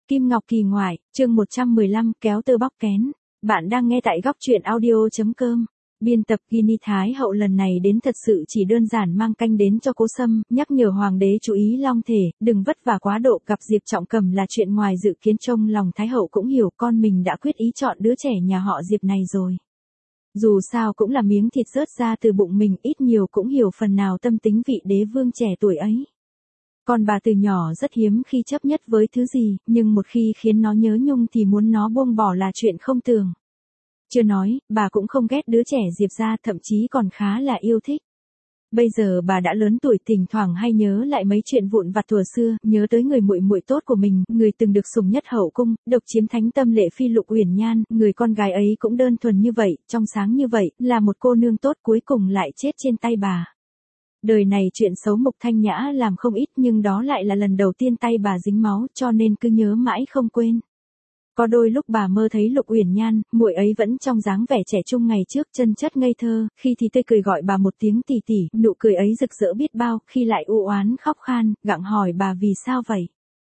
Kim Ngọc Kỳ ngoại, chương 115, kéo tơ bóc kén. Bạn đang nghe tại góc truyện audio.com. Biên tập Guinea Thái hậu lần này đến thật sự chỉ đơn giản mang canh đến cho Cố Sâm, nhắc nhở hoàng đế chú ý long thể, đừng vất vả quá độ. Gặp Diệp Trọng Cầm là chuyện ngoài dự kiến, trong lòng Thái hậu cũng hiểu con mình đã quyết ý chọn đứa trẻ nhà họ Diệp này rồi. Dù sao cũng là miếng thịt rớt ra từ bụng mình, ít nhiều cũng hiểu phần nào tâm tính vị đế vương trẻ tuổi ấy. Con bà từ nhỏ rất hiếm khi chấp nhất với thứ gì, nhưng một khi khiến nó nhớ nhung thì muốn nó buông bỏ là chuyện không tưởng. Chưa nói, bà cũng không ghét đứa trẻ Diệp ra, thậm chí còn khá là yêu thích. Bây giờ bà đã lớn tuổi, thỉnh thoảng hay nhớ lại mấy chuyện vụn vặt thuở xưa, nhớ tới người muội muội tốt của mình, người từng được sủng nhất hậu cung, độc chiếm thánh tâm Lệ Phi Lục Uyển Nhan, người con gái ấy cũng đơn thuần như vậy, trong sáng như vậy, là một cô nương tốt cuối cùng lại chết trên tay bà. Đời này chuyện xấu Mục Thanh Nhã làm không ít, nhưng đó lại là lần đầu tiên tay bà dính máu, cho nên cứ nhớ mãi không quên. Có đôi lúc bà mơ thấy Lục Uyển Nhan, muội ấy vẫn trong dáng vẻ trẻ trung ngày trước, chân chất ngây thơ, khi thì tươi cười gọi bà một tiếng tỷ tỷ, nụ cười ấy rực rỡ biết bao, khi lại u oán khóc khan, gặng hỏi bà vì sao vậy.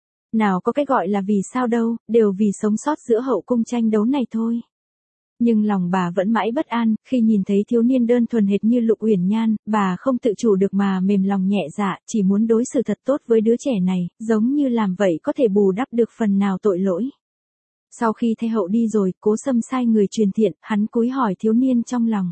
Nào có cái gọi là vì sao đâu, đều vì sống sót giữa hậu cung tranh đấu này thôi. Nhưng lòng bà vẫn mãi bất an, khi nhìn thấy thiếu niên đơn thuần hệt như Lục Uyển Nhan, bà không tự chủ được mà mềm lòng nhẹ dạ, chỉ muốn đối xử thật tốt với đứa trẻ này, giống như làm vậy có thể bù đắp được phần nào tội lỗi. Sau khi Thái hậu đi rồi, Cố Sâm sai người truyền thiện, hắn cúi hỏi thiếu niên trong lòng.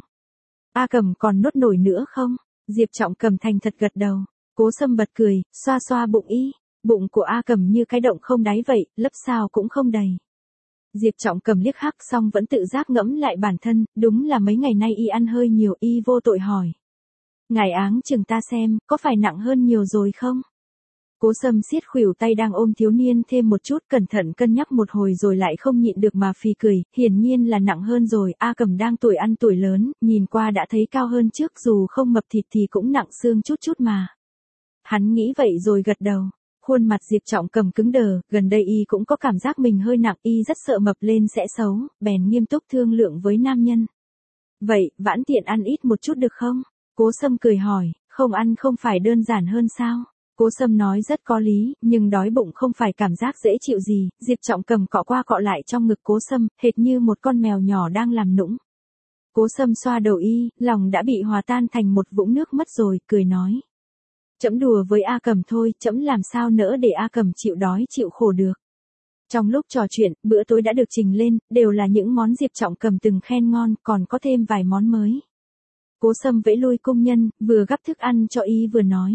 A Cầm còn nuốt nổi nữa không? Diệp Trọng Cầm thành thật gật đầu. Cố Sâm bật cười, xoa xoa bụng y. Bụng của A Cầm như cái động không đáy vậy, lấp sao cũng không đầy. Diệp Trọng Cầm liếc hắc xong vẫn tự giác ngẫm lại bản thân, đúng là mấy ngày nay y ăn hơi nhiều, y vô tội hỏi. Ngài áng chừng ta xem, có phải nặng hơn nhiều rồi không? Cố Sâm siết khuỷu tay đang ôm thiếu niên thêm một chút, cẩn thận cân nhắc một hồi rồi lại không nhịn được mà phì cười, hiển nhiên là nặng hơn rồi. A Cầm đang tuổi ăn tuổi lớn, nhìn qua đã thấy cao hơn trước, dù không mập thịt thì cũng nặng xương chút chút mà. Hắn nghĩ vậy rồi gật đầu. Khuôn mặt Diệp Trọng Cầm cứng đờ, gần đây y cũng có cảm giác mình hơi nặng, y rất sợ mập lên sẽ xấu, bèn nghiêm túc thương lượng với nam nhân. Vậy, vãn tiện ăn ít một chút được không? Cố Sâm cười hỏi, không ăn không phải đơn giản hơn sao? Cố Sâm nói rất có lý, nhưng đói bụng không phải cảm giác dễ chịu gì. Diệp Trọng Cầm cọ qua cọ lại trong ngực Cố Sâm, hệt như một con mèo nhỏ đang làm nũng. Cố Sâm xoa đầu y, lòng đã bị hòa tan thành một vũng nước mất rồi, cười nói. Trẫm đùa với A Cầm thôi, trẫm làm sao nỡ để A Cầm chịu đói chịu khổ được. Trong lúc trò chuyện, bữa tối đã được trình lên, đều là những món Diệp Trọng Cầm từng khen ngon, còn có thêm vài món mới. Cố Sâm vẫy lui cung nhân, vừa gắp thức ăn cho y vừa nói.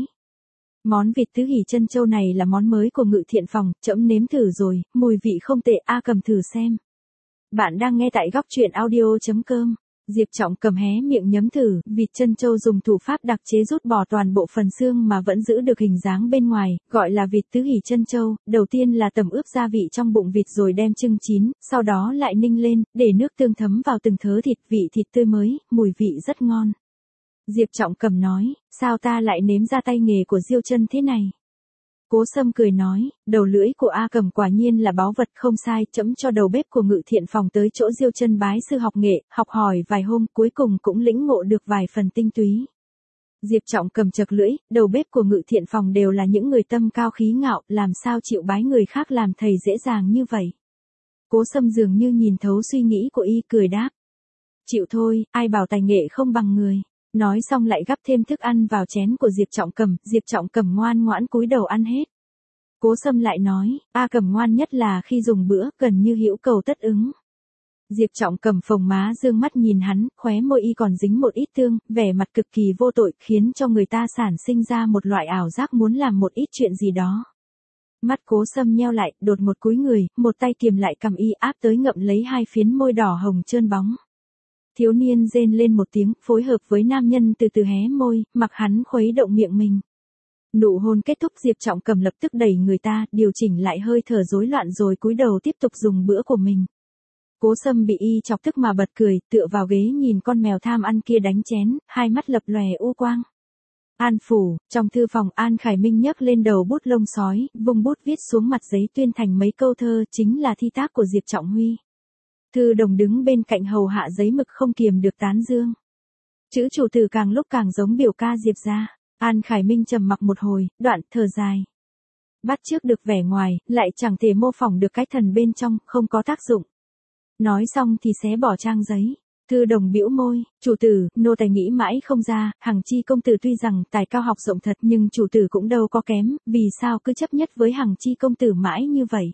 Món vịt tứ hỉ chân châu này là món mới của Ngự Thiện Phòng, trẫm nếm thử rồi, mùi vị không tệ, A Cầm thử xem. Bạn đang nghe tại góc truyện audio.com. Diệp Trọng Cầm hé miệng nhấm thử, vịt chân châu dùng thủ pháp đặc chế rút bỏ toàn bộ phần xương mà vẫn giữ được hình dáng bên ngoài, gọi là vịt tứ hỉ chân châu. Đầu tiên là tẩm ướp gia vị trong bụng vịt rồi đem chưng chín, sau đó lại ninh lên, để nước tương thấm vào từng thớ thịt, vị thịt tươi mới, mùi vị rất ngon. Diệp Trọng Cầm nói, sao ta lại nếm ra tay nghề của Diêu Chân thế này? Cố Sâm cười nói, đầu lưỡi của A Cầm quả nhiên là báu vật không sai, trẫm cho đầu bếp của Ngự Thiện Phòng tới chỗ Diêu Chân bái sư học nghệ, học hỏi vài hôm, cuối cùng cũng lĩnh ngộ được vài phần tinh túy. Diệp Trọng Cầm chật lưỡi, đầu bếp của Ngự Thiện Phòng đều là những người tâm cao khí ngạo, làm sao chịu bái người khác làm thầy dễ dàng như vậy? Cố Sâm dường như nhìn thấu suy nghĩ của y, cười đáp. Chịu thôi, ai bảo tài nghệ không bằng người. Nói xong lại gắp thêm thức ăn vào chén của Diệp Trọng Cầm ngoan ngoãn cúi đầu ăn hết. Cố Sâm lại nói, A Cầm ngoan nhất là khi dùng bữa, gần như hữu cầu tất ứng. Diệp Trọng Cầm phồng má dương mắt nhìn hắn, khóe môi y còn dính một ít tương, vẻ mặt cực kỳ vô tội, khiến cho người ta sản sinh ra một loại ảo giác muốn làm một ít chuyện gì đó. Mắt Cố Sâm nheo lại, đột một cúi người, một tay kiềm lại cằm y, áp tới ngậm lấy hai phiến môi đỏ hồng trơn bóng. Thiếu niên rên lên một tiếng, phối hợp với nam nhân từ từ hé môi, mặc hắn khuấy động miệng mình. Nụ hôn kết thúc, Diệp Trọng Cầm lập tức đẩy người ta, điều chỉnh lại hơi thở rối loạn rồi cúi đầu tiếp tục dùng bữa của mình. Cố Sâm bị y chọc tức mà bật cười, tựa vào ghế nhìn con mèo tham ăn kia đánh chén, hai mắt lập lòe u quang. An phủ, trong thư phòng An Khải Minh nhấc lên đầu bút lông sói, vung bút viết xuống mặt giấy tuyên thành mấy câu thơ, chính là thi tác của Diệp Trọng Huy. Thư đồng đứng bên cạnh hầu hạ giấy mực không kiềm được tán dương. Chữ chủ từ càng lúc càng giống biểu ca Diệp gia. An Khải Minh trầm mặc một hồi, đoạn thở dài. Bắt chước được vẻ ngoài, lại chẳng thể mô phỏng được cái thần bên trong, không có tác dụng. Nói xong thì xé bỏ trang giấy. Thư Đồng bĩu môi, chủ tử, nô tài nghĩ mãi không ra, Hằng Chi công tử tuy rằng tài cao học rộng thật nhưng chủ tử cũng đâu có kém, vì sao cứ chấp nhất với Hằng Chi công tử mãi như vậy?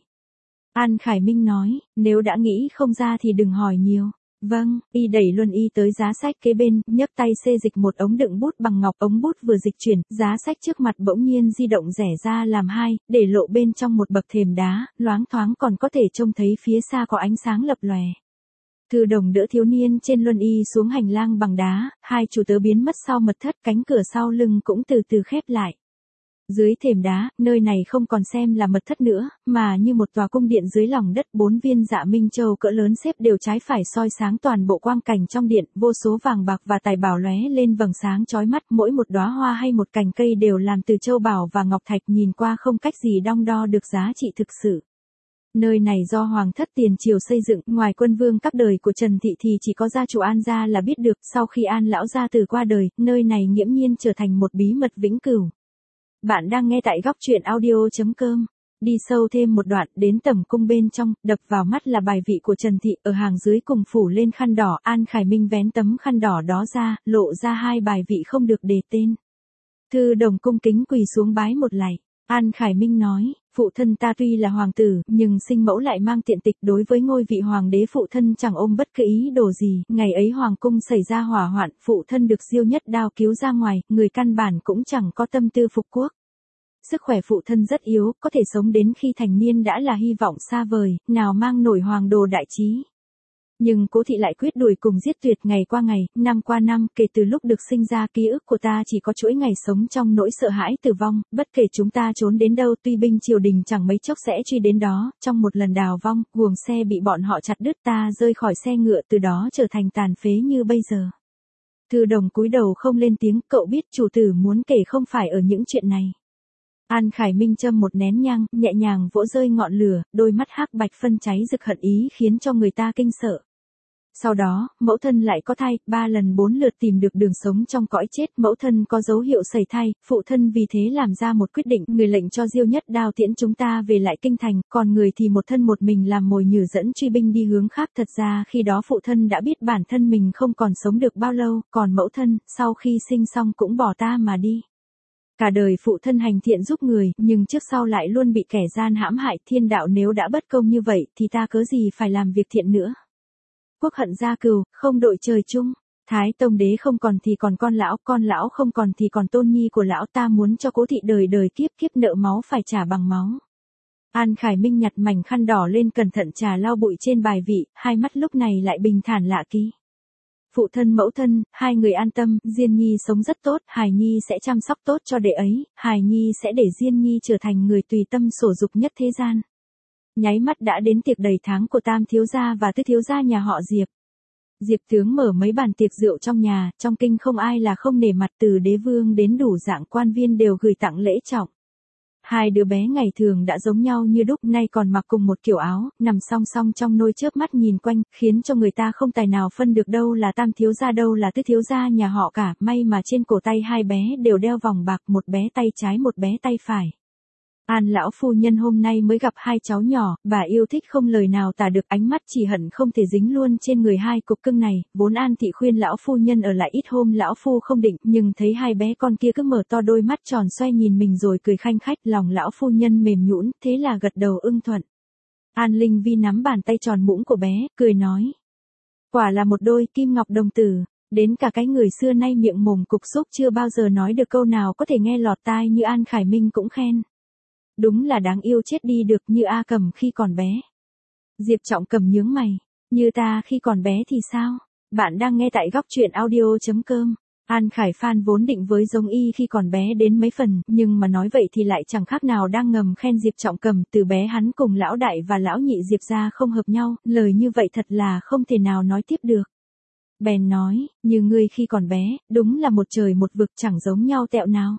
An Khải Minh nói, nếu đã nghĩ không ra thì đừng hỏi nhiều. Vâng, y đẩy Luân Y tới giá sách kế bên, nhấc tay xê dịch một ống đựng bút bằng ngọc, ống bút vừa dịch chuyển, giá sách trước mặt bỗng nhiên di động rẽ ra làm hai, để lộ bên trong một bậc thềm đá, loáng thoáng còn có thể trông thấy phía xa có ánh sáng lập lòe. Thư Đồng đỡ thiếu niên trên Luân Y xuống hành lang bằng đá, hai chủ tớ biến mất sau mật thất, cánh cửa sau lưng cũng từ từ khép lại. Dưới thềm đá, nơi này không còn xem là mật thất nữa, mà như một tòa cung điện dưới lòng đất, 4 viên dạ minh châu cỡ lớn xếp đều trái phải soi sáng toàn bộ quang cảnh trong điện, vô số vàng bạc và tài bảo lóe lên vầng sáng chói mắt, mỗi một đóa hoa hay một cành cây đều làm từ châu bảo và ngọc thạch, nhìn qua không cách gì đong đo được giá trị thực sự. Nơi này do Hoàng thất tiền triều xây dựng, ngoài quân vương các đời của Trần Thị thì chỉ có gia chủ An gia là biết được, sau khi An lão gia tử qua đời, nơi này nghiễm nhiên trở thành một bí mật vĩnh cửu. Bạn đang nghe tại góc truyện audio.com. Đi sâu thêm một đoạn, đến tầm cung bên trong, đập vào mắt là bài vị của Trần Thị, ở hàng dưới cùng phủ lên khăn đỏ, An Khải Minh vén tấm khăn đỏ đó ra, lộ ra hai bài vị không được đề tên. Thư Đồng cung kính quỳ xuống bái một lạy. An Khải Minh nói, phụ thân ta tuy là hoàng tử, nhưng sinh mẫu lại mang tiện tịch, đối với ngôi vị hoàng đế phụ thân chẳng ôm bất cứ ý đồ gì, ngày ấy hoàng cung xảy ra hỏa hoạn, phụ thân được Diêu Nhất Đao cứu ra ngoài, người căn bản cũng chẳng có tâm tư phục quốc. Sức khỏe phụ thân rất yếu, có thể sống đến khi thành niên đã là hy vọng xa vời, nào mang nổi hoàng đồ đại trí. Nhưng Cố thị lại quyết đuổi cùng giết tuyệt, ngày qua ngày, năm qua năm, kể từ lúc được sinh ra ký ức của ta chỉ có chuỗi ngày sống trong nỗi sợ hãi tử vong, bất kể chúng ta trốn đến đâu, tuy binh triều đình chẳng mấy chốc sẽ truy đến đó, trong một lần đào vong, guồng xe bị bọn họ chặt đứt, ta rơi khỏi xe ngựa, từ đó trở thành tàn phế như bây giờ. Thư Đồng cúi đầu không lên tiếng, cậu biết chủ tử muốn kể không phải ở những chuyện này. An Khải Minh châm một nén nhang, nhẹ nhàng vỗ rơi ngọn lửa, đôi mắt hắc bạch phân cháy rực hận ý khiến cho người ta kinh sợ. Sau đó, mẫu thân lại có thai, 3 lần 4 lượt tìm được đường sống trong cõi chết, mẫu thân có dấu hiệu sẩy thai, phụ thân vì thế làm ra một quyết định, người lệnh cho Diêu Nhất Đao tiễn chúng ta về lại kinh thành, còn người thì một thân một mình làm mồi nhử dẫn truy binh đi hướng khác. Thật ra khi đó phụ thân đã biết bản thân mình không còn sống được bao lâu, còn mẫu thân, sau khi sinh xong cũng bỏ ta mà đi. Cả đời phụ thân hành thiện giúp người, nhưng trước sau lại luôn bị kẻ gian hãm hại, thiên đạo nếu đã bất công như vậy, thì ta cớ gì phải làm việc thiện nữa. Quốc hận gia cừu, không đội trời chung. Thái Tông đế không còn thì còn con lão không còn thì còn tôn nhi của lão, ta muốn cho Cố thị đời đời kiếp kiếp nợ máu phải trả bằng máu. An Khải Minh nhặt mảnh khăn đỏ lên cẩn thận trà lau bụi trên bài vị, hai mắt lúc này lại bình thản lạ kỳ. Phụ thân mẫu thân, hai người an tâm, Diên Nhi sống rất tốt, Hài Nhi sẽ chăm sóc tốt cho đệ ấy, Hài Nhi sẽ để Diên Nhi trở thành người tùy tâm所dục nhất thế gian. Nháy mắt đã đến tiệc đầy tháng của Tam thiếu gia và Tứ thiếu gia nhà họ Diệp. Diệp tướng mở mấy bàn tiệc rượu trong nhà, trong kinh không ai là không nể mặt, từ đế vương đến đủ dạng quan viên đều gửi tặng lễ trọng. Hai đứa bé ngày thường đã giống nhau như đúc, nay còn mặc cùng một kiểu áo, nằm song song trong nôi chớp mắt nhìn quanh, khiến cho người ta không tài nào phân được đâu là Tam thiếu gia đâu là Tứ thiếu gia nhà họ cả, may mà trên cổ tay hai bé đều đeo vòng bạc, một bé tay trái một bé tay phải. An lão phu nhân hôm nay mới gặp hai cháu nhỏ, bà yêu thích không lời nào tả được, ánh mắt chỉ hận không thể dính luôn trên người hai cục cưng này, vốn An thị khuyên lão phu nhân ở lại ít hôm lão phu không định, nhưng thấy hai bé con kia cứ mở to đôi mắt tròn xoay nhìn mình rồi cười khanh khách, lòng lão phu nhân mềm nhũn, thế là gật đầu ưng thuận. An Linh Vi nắm bàn tay tròn mũm của bé, cười nói. Quả là một đôi kim ngọc đồng tử, đến cả cái người xưa nay miệng mồm cục xúc chưa bao giờ nói được câu nào có thể nghe lọt tai như An Khải Minh cũng khen. Đúng là đáng yêu chết đi được, như A Cầm khi còn bé. Diệp Trọng Cầm nhướng mày. Như ta khi còn bé thì sao? Bạn đang nghe tại góc truyện audio.com. An Khải Phan vốn định với giống y khi còn bé đến mấy phần, nhưng mà nói vậy thì lại chẳng khác nào đang ngầm khen Diệp Trọng Cầm, từ bé hắn cùng lão đại và lão nhị Diệp gia không hợp nhau, lời như vậy thật là không thể nào nói tiếp được. Bèn nói, như ngươi khi còn bé, đúng là một trời một vực chẳng giống nhau tẹo nào.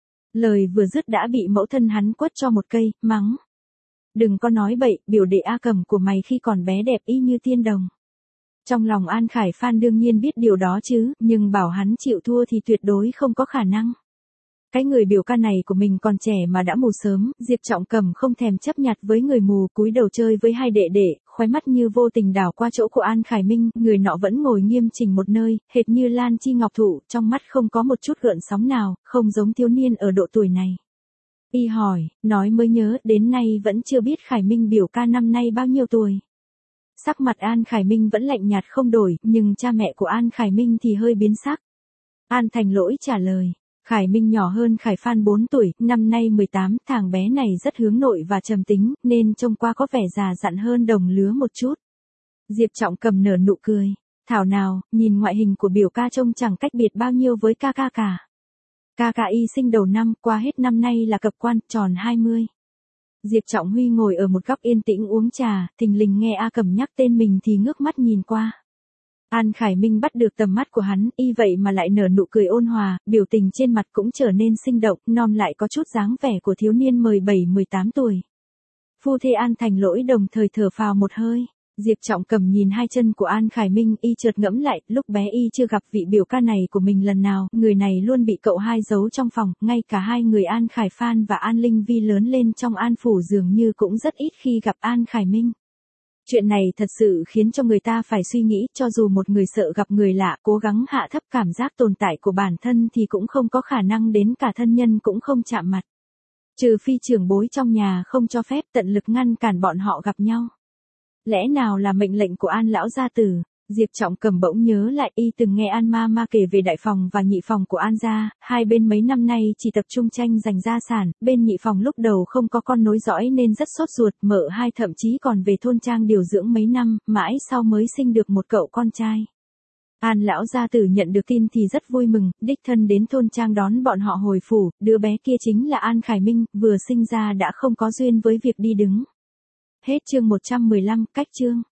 Lời vừa dứt đã bị mẫu thân hắn quất cho một cây, mắng. Đừng có nói bậy, biểu đệ A Cầm của mày khi còn bé đẹp y như tiên đồng. Trong lòng An Khải Phan đương nhiên biết điều đó chứ, nhưng bảo hắn chịu thua thì tuyệt đối không có khả năng. Cái người biểu ca này của mình còn trẻ mà đã mù sớm, Diệp Trọng Cầm không thèm chấp nhặt với người mù, cúi đầu chơi với hai đệ đệ, khóe mắt như vô tình đảo qua chỗ của An Khải Minh, người nọ vẫn ngồi nghiêm chỉnh một nơi, hệt như Lan Chi Ngọc Thụ, trong mắt không có một chút gợn sóng nào, không giống thiếu niên ở độ tuổi này. Y hỏi, nói mới nhớ, đến nay vẫn chưa biết Khải Minh biểu ca năm nay bao nhiêu tuổi. Sắc mặt An Khải Minh vẫn lạnh nhạt không đổi, nhưng cha mẹ của An Khải Minh thì hơi biến sắc. An Thành Lỗi trả lời, Khải Minh nhỏ hơn Khải Phan 4 tuổi, năm nay 18, thằng bé này rất hướng nội và trầm tính, nên trông qua có vẻ già dặn hơn đồng lứa một chút. Diệp Trọng Cầm nở nụ cười, thảo nào, nhìn ngoại hình của biểu ca trông chẳng cách biệt bao nhiêu với ca ca cả. Ca ca y sinh đầu năm, qua hết năm nay là cập quan, tròn 20. Diệp Trọng Huy ngồi ở một góc yên tĩnh uống trà, thình lình nghe A Cẩm nhắc tên mình thì ngước mắt nhìn qua. An Khải Minh bắt được tầm mắt của hắn, y vậy mà lại nở nụ cười ôn hòa, biểu tình trên mặt cũng trở nên sinh động, non lại có chút dáng vẻ của thiếu niên 17-18 tuổi. Phu thê An Thành Lỗi đồng thời thở phào một hơi. Diệp Trọng Cầm nhìn hai chân của An Khải Minh, y chợt ngẫm lại, lúc bé y chưa gặp vị biểu ca này của mình lần nào, người này luôn bị cậu hai giấu trong phòng, ngay cả hai người An Khải Phan và An Linh Vi lớn lên trong An Phủ dường như cũng rất ít khi gặp An Khải Minh. Chuyện này thật sự khiến cho người ta phải suy nghĩ, cho dù một người sợ gặp người lạ, cố gắng hạ thấp cảm giác tồn tại của bản thân thì cũng không có khả năng đến cả thân nhân cũng không chạm mặt. Trừ phi trưởng bối trong nhà không cho phép, tận lực ngăn cản bọn họ gặp nhau. Lẽ nào là mệnh lệnh của An lão gia tử? Diệp Trọng Cầm bỗng nhớ lại, y từng nghe An ma kể về đại phòng và nhị phòng của An gia, hai bên mấy năm nay chỉ tập trung tranh giành gia sản, bên nhị phòng lúc đầu không có con nối dõi nên rất sốt ruột, mợ hai thậm chí còn về thôn trang điều dưỡng mấy năm, mãi sau mới sinh được một cậu con trai. An lão gia tử nhận được tin thì rất vui mừng, đích thân đến thôn trang đón bọn họ hồi phủ, đứa bé kia chính là An Khải Minh, vừa sinh ra đã không có duyên với việc đi đứng. Hết chương 115, cách chương.